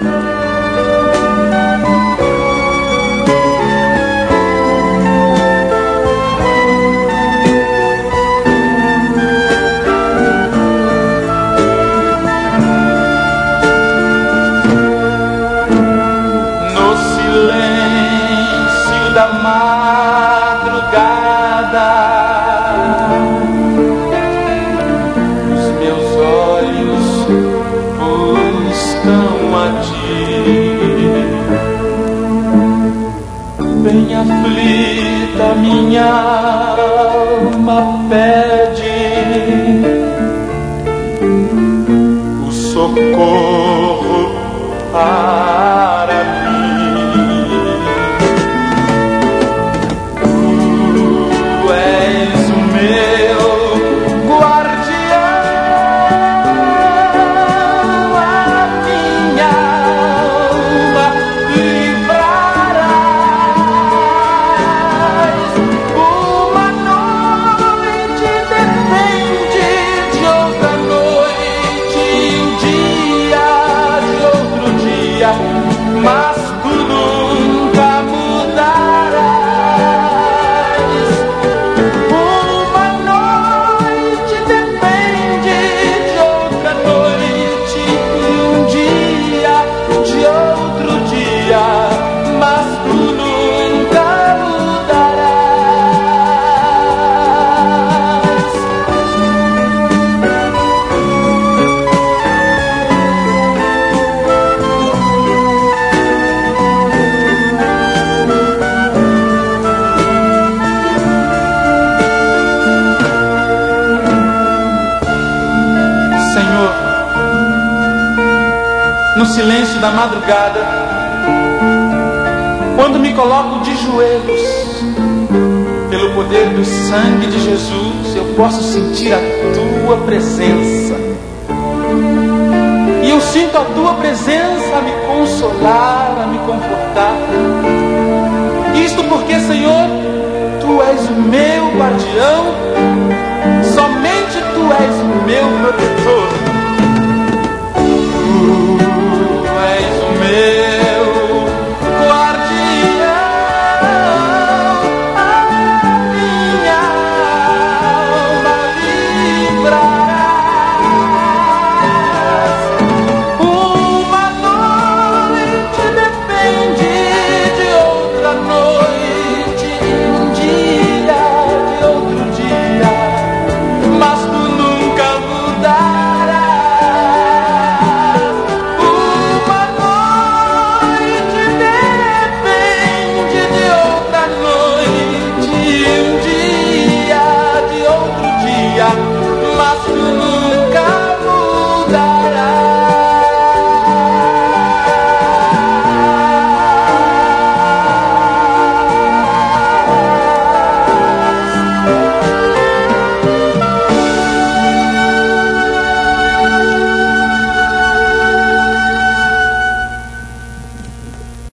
Bem aflita minha alma pede o socorro para mim. Tu és o meu guardião, a minha alma livrarás. Uma noite depende de outra noite, um dia de outro dia, mas tu nunca mudarás. Uma noite depende de outra noite, um dia de outro dia, mas tu nunca mudarás. Senhor, no silêncio da madrugada, quando me coloco de joelhos, pelo poder do sangue de Jesus, eu posso sentir a tua presença. E eu sinto a tua presença a me consolar, a me confortar. Isto porque, Senhor, tu és o meu guardião, somente tu és o meu protetor.